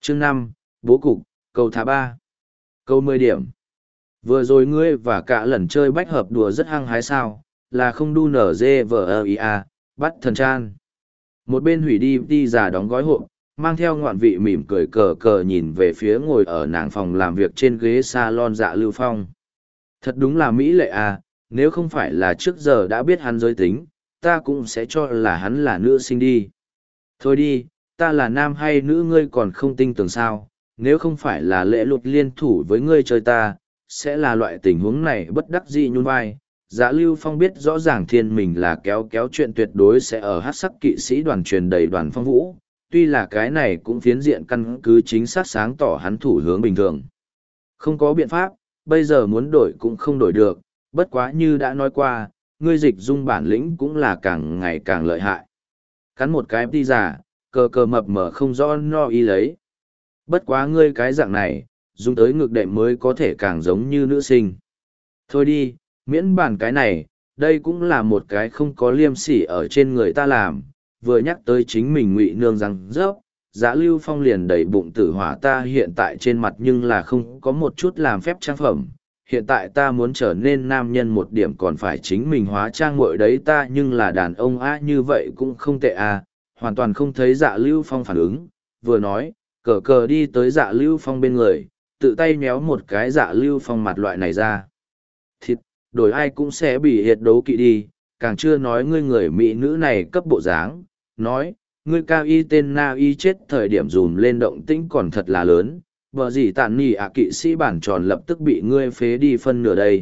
Chương 5, bố cục, cầu thả 3. Câu 10 điểm. Vừa rồi ngươi và cả lần chơi bách hợp đùa rất hăng hái sao, là không đu nở dê vờ ia, bắt thần chan. Một bên hủy đi giả đóng gói hộp, mang theo ngoạn vị mỉm cười cờ cờ nhìn về phía ngồi ở nàng phòng làm việc trên ghế salon Dạ Lưu Phong. Thật đúng là mỹ lệ à, nếu không phải là trước giờ đã biết hắn giới tính, ta cũng sẽ cho là hắn là nữ sinh đi. Thôi đi, ta là nam hay nữ ngươi còn không tin tưởng sao, nếu không phải là lễ luật liên thủ với ngươi chơi ta, sẽ là loại tình huống này bất đắc dĩ nhún vai. Dạ Lưu Phong biết rõ ràng thiên mình là kéo kéo chuyện tuyệt đối sẽ ở hát sắc kỵ sĩ đoàn truyền đầy đoàn phong vũ, tuy là cái này cũng phiến diện căn cứ chính xác sáng tỏ hắn thủ hướng bình thường. Không có biện pháp, bây giờ muốn đổi cũng không đổi được, bất quá như đã nói qua, ngươi dịch dung bản lĩnh cũng là càng ngày càng lợi hại. Cắn một cái đi giả, cờ cờ mập mờ không rõ no y lấy. Bất quá ngươi cái dạng này, dùng tới ngực đệm mới có thể càng giống như nữ sinh. Thôi đi, miễn bàn cái này, đây cũng là một cái không có liêm sỉ ở trên người ta làm, vừa nhắc tới chính mình ngụy nương rằng rớp, Dạ Lưu Phong liền đẩy bụng tử hỏa ta hiện tại trên mặt nhưng là không có một chút làm phép trang phẩm. Hiện tại ta muốn trở nên nam nhân một điểm còn phải chính mình hóa trang muội đấy ta nhưng là đàn ông á như vậy cũng không tệ à, hoàn toàn không thấy Dạ Lưu Phong phản ứng, vừa nói, cờ cờ đi tới Dạ Lưu Phong bên người, tự tay méo một cái Dạ Lưu Phong mặt loại này ra. Thịt, đổi ai cũng sẽ bị hiệt đấu kỵ đi, càng chưa nói ngươi người mỹ nữ này cấp bộ dáng, nói, ngươi cao y tên na y chết thời điểm dùm lên động tĩnh còn thật là lớn, vợ gì tàn nỉ kỵ sĩ bản tròn lập tức bị ngươi phế đi phân nửa đây.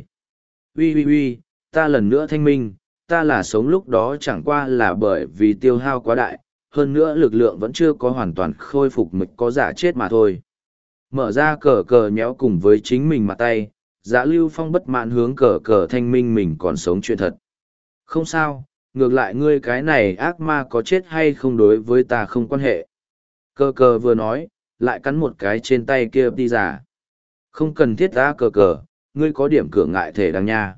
Ui, ta lần nữa thanh minh, ta là sống lúc đó chẳng qua là bởi vì tiêu hao quá đại, hơn nữa lực lượng vẫn chưa có hoàn toàn khôi phục mực có giả chết mà thôi. Mở ra cờ cờ nhéo cùng với chính mình mặt tay, Dạ Lưu Phong bất mãn hướng cờ cờ thanh minh mình còn sống chuyện thật. Không sao, ngược lại ngươi cái này ác ma có chết hay không đối với ta không quan hệ. Cờ cờ vừa nói, lại cắn một cái trên tay kia đi giả. Không cần thiết ta cờ cờ, ngươi có điểm cửa ngại thể đăng nha.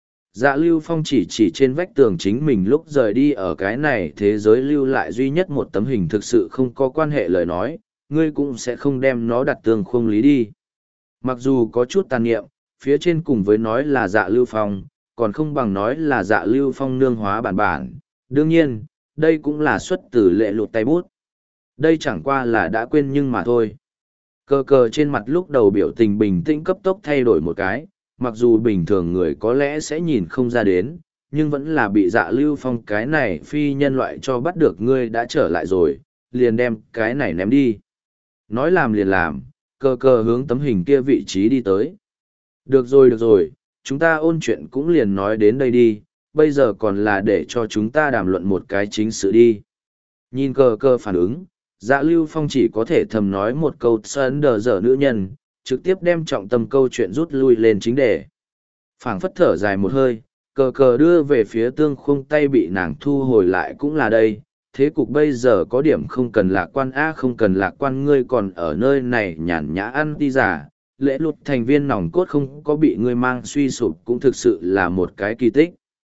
Dạ Lưu Phong chỉ trên vách tường chính mình lúc rời đi ở cái này thế giới lưu lại duy nhất một tấm hình thực sự không có quan hệ lời nói, ngươi cũng sẽ không đem nó đặt tường khuôn lý đi. Mặc dù có chút tàn niệm, phía trên cùng với nói là Dạ Lưu Phong, còn không bằng nói là Dạ Lưu Phong nương hóa bản. Đương nhiên, đây cũng là xuất từ lệ lụt tay bút. Đây chẳng qua là đã quên nhưng mà thôi. Cờ cờ trên mặt lúc đầu biểu tình bình tĩnh cấp tốc thay đổi một cái, mặc dù bình thường người có lẽ sẽ nhìn không ra đến, nhưng vẫn là bị Dạ Lưu Phong cái này phi nhân loại cho bắt được ngươi đã trở lại rồi, liền đem cái này ném đi. Nói làm liền làm, cờ cờ hướng tấm hình kia vị trí đi tới. Được rồi, chúng ta ôn chuyện cũng liền nói đến đây đi, bây giờ còn là để cho chúng ta đàm luận một cái chính sự đi. Nhìn cờ cờ phản ứng, Dạ Lưu Phong chỉ có thể thầm nói một câu sân đờ dở nữ nhân, trực tiếp đem trọng tâm câu chuyện rút lui lên chính đề. Phảng phất thở dài một hơi, cờ cờ đưa về phía tương khung tay bị nàng thu hồi lại cũng là đây. Thế cục bây giờ có điểm không cần lạc quan không cần lạc quan ngươi còn ở nơi này nhàn nhã ăn đi giả, lễ luật thành viên nòng cốt không có bị ngươi mang suy sụp cũng thực sự là một cái kỳ tích.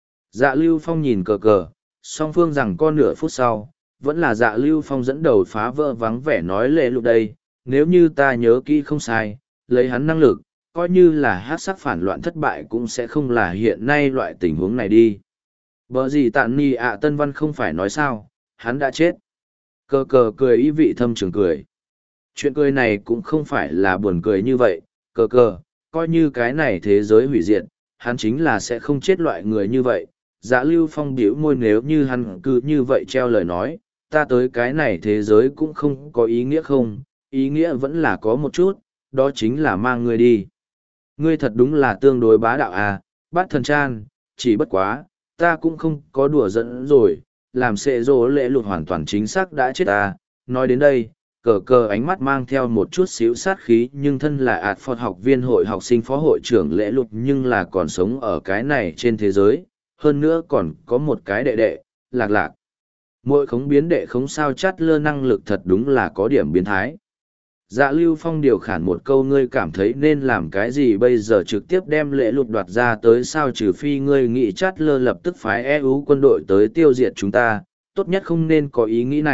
Dạ Lưu Phong nhìn cờ cờ, song phương rằng con nửa phút sau, vẫn là Dạ Lưu Phong dẫn đầu phá vỡ vắng vẻ nói lễ luật đây, nếu như ta nhớ kỹ không sai, lấy hắn năng lực, coi như là hát sắc phản loạn thất bại cũng sẽ không là hiện nay loại tình huống này đi. Bở gì tạn nì Tân Văn không phải nói sao, hắn đã chết. Cờ cờ cười ý vị thâm trường cười. Chuyện cười này cũng không phải là buồn cười như vậy, cờ cờ, coi như cái này thế giới hủy diệt, hắn chính là sẽ không chết loại người như vậy. Dạ Lưu Phong biểu môi nếu như hắn cứ như vậy treo lời nói, ta tới cái này thế giới cũng không có ý nghĩa không, ý nghĩa vẫn là có một chút, đó chính là mang ngươi đi. Ngươi thật đúng là tương đối bá đạo bát thần chan, chỉ bất quá, ta cũng không có đùa dẫn rồi, làm xệ rỗ lễ lụt hoàn toàn chính xác đã chết Nói đến đây, cờ cờ ánh mắt mang theo một chút xíu sát khí nhưng thân là ạt phật học viên hội học sinh phó hội trưởng lễ lụt nhưng là còn sống ở cái này trên thế giới, hơn nữa còn có một cái đệ đệ, lạc lạc. Mỗi khống biến đệ khống sao chát lơ năng lực thật đúng là có điểm biến thái. Dạ Lưu Phong điều khản một câu ngươi cảm thấy nên làm cái gì bây giờ trực tiếp đem lễ lụt đoạt ra tới sao trừ phi ngươi nghĩ chát lơ lập tức phái EU quân đội tới tiêu diệt chúng ta, tốt nhất không nên có ý nghĩ này,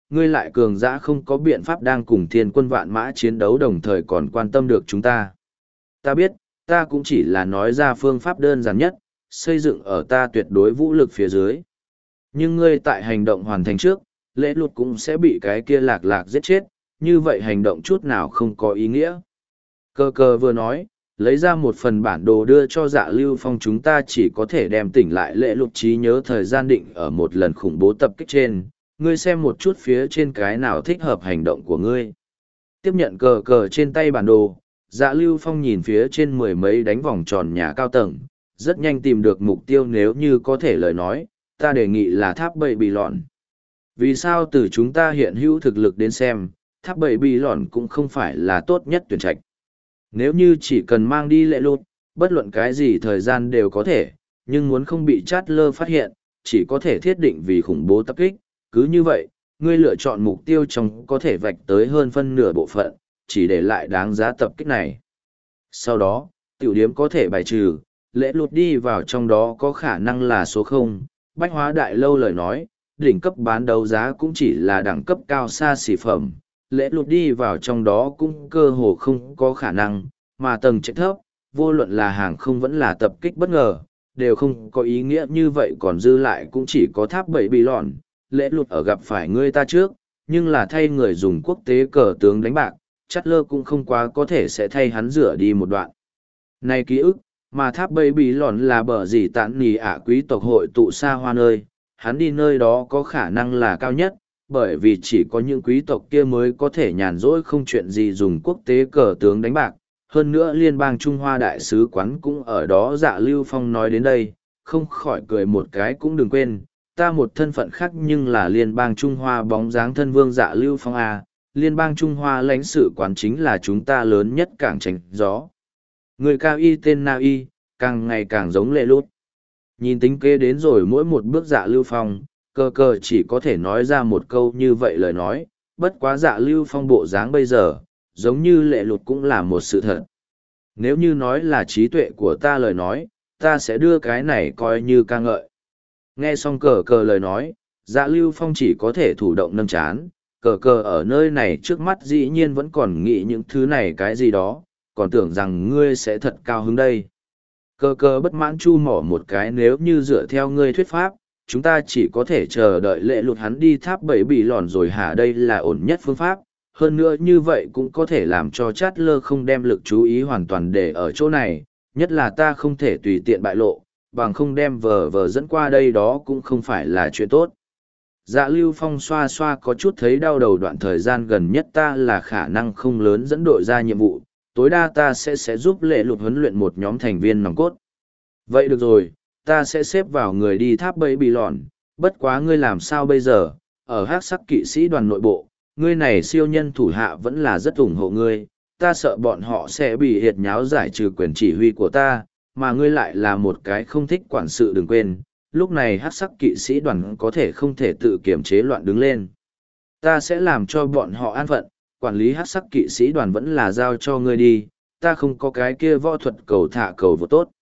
ngươi lại cường dã không có biện pháp đang cùng thiên quân vạn mã chiến đấu đồng thời còn quan tâm được chúng ta. Ta biết, ta cũng chỉ là nói ra phương pháp đơn giản nhất, xây dựng ở ta tuyệt đối vũ lực phía dưới. Nhưng ngươi tại hành động hoàn thành trước, lễ luật cũng sẽ bị cái kia lạc lạc giết chết, như vậy hành động chút nào không có ý nghĩa. Cơ cơ vừa nói, lấy ra một phần bản đồ đưa cho Dạ Lưu Phong, chúng ta chỉ có thể đem tỉnh lại lễ luật trí nhớ thời gian định ở một lần khủng bố tập kích trên, ngươi xem một chút phía trên cái nào thích hợp hành động của ngươi. Tiếp nhận cờ cờ trên tay bản đồ, Dạ Lưu Phong nhìn phía trên mười mấy đánh vòng tròn nhà cao tầng, rất nhanh tìm được mục tiêu, nếu như có thể lời nói, ta đề nghị là tháp bậy bị lọn. Vì sao từ chúng ta hiện hữu thực lực đến xem, tháp bậy bị lọn cũng không phải là tốt nhất tuyển trạch. Nếu như chỉ cần mang đi lệ lụt, bất luận cái gì thời gian đều có thể, nhưng muốn không bị chát lơ phát hiện, chỉ có thể thiết định vì khủng bố tập kích. Cứ như vậy, ngươi lựa chọn mục tiêu trong có thể vạch tới hơn phân nửa bộ phận, chỉ để lại đáng giá tập kích này. Sau đó, tiểu điếm có thể bài trừ, lễ lụt đi vào trong đó có khả năng là số 0, bách hóa đại lâu lời nói, đỉnh cấp bán đấu giá cũng chỉ là đẳng cấp cao xa xỉ phẩm, lễ lụt đi vào trong đó cũng cơ hồ không có khả năng, mà tầng trệt thấp, vô luận là hàng không vẫn là tập kích bất ngờ, đều không có ý nghĩa, như vậy còn dư lại cũng chỉ có tháp bậy bị lọn. Lễ lụt ở gặp phải ngươi ta trước, nhưng là thay người dùng quốc tế cờ tướng đánh bạc, chắt lơ cũng không quá có thể sẽ thay hắn rửa đi một đoạn này ký ức, mà tháp bậy bị lọn là bờ gì tán nì quý tộc hội tụ xa hoa nơi, hắn đi nơi đó có khả năng là cao nhất, bởi vì chỉ có những quý tộc kia mới có thể nhàn rỗi không chuyện gì dùng quốc tế cờ tướng đánh bạc. Hơn nữa liên bang Trung Hoa đại sứ quán cũng ở đó. Dạ Lưu Phong nói đến đây, không khỏi cười một cái, cũng đừng quên, ta một thân phận khác nhưng là liên bang Trung Hoa bóng dáng thân vương Dạ Lưu Phong à, liên bang Trung Hoa lãnh sự quán chính là chúng ta lớn nhất cảng tránh gió. Người cao y tên Na Y, càng ngày càng giống lệ lút. Nhìn tính kế đến rồi mỗi một bước Dạ Lưu Phong, cơ cơ chỉ có thể nói ra một câu như vậy lời nói, bất quá Dạ Lưu Phong bộ dáng bây giờ, giống như lệ lụt cũng là một sự thật. Nếu như nói là trí tuệ của ta lời nói, ta sẽ đưa cái này coi như ca ngợi. Nghe xong cờ cờ lời nói, Dạ Lưu Phong chỉ có thể thủ động nâng chán, cờ cờ ở nơi này trước mắt dĩ nhiên vẫn còn nghĩ những thứ này cái gì đó, còn tưởng rằng ngươi sẽ thật cao hứng đây. Cờ cờ bất mãn chu mỏ một cái, nếu như dựa theo ngươi thuyết pháp, chúng ta chỉ có thể chờ đợi lệ lụt hắn đi tháp bẫy bị lòn rồi hả? Đây là ổn nhất phương pháp, hơn nữa như vậy cũng có thể làm cho chát lơ không đem lực chú ý hoàn toàn để ở chỗ này, nhất là ta không thể tùy tiện bại lộ, bằng không đem vờ vờ dẫn qua đây đó cũng không phải là chuyện tốt. Dạ Lưu Phong xoa xoa có chút thấy đau đầu, đoạn thời gian gần nhất ta là khả năng không lớn dẫn đội ra nhiệm vụ, tối đa ta sẽ giúp lệ lụt huấn luyện một nhóm thành viên nòng cốt. Vậy được rồi, ta sẽ xếp vào người đi tháp bẫy bị lòn, bất quá ngươi làm sao bây giờ, ở hắc sắc kỵ sĩ đoàn nội bộ, ngươi này siêu nhân thủ hạ vẫn là rất ủng hộ ngươi, ta sợ bọn họ sẽ bị hiệt nháo giải trừ quyền chỉ huy của ta, mà ngươi lại là một cái không thích quản sự, đừng quên, lúc này hắc sắc kỵ sĩ đoàn có thể không thể tự kiểm chế loạn đứng lên. Ta sẽ làm cho bọn họ an phận, quản lý hắc sắc kỵ sĩ đoàn vẫn là giao cho ngươi đi, ta không có cái kia võ thuật cầu thả cầu vô tốt.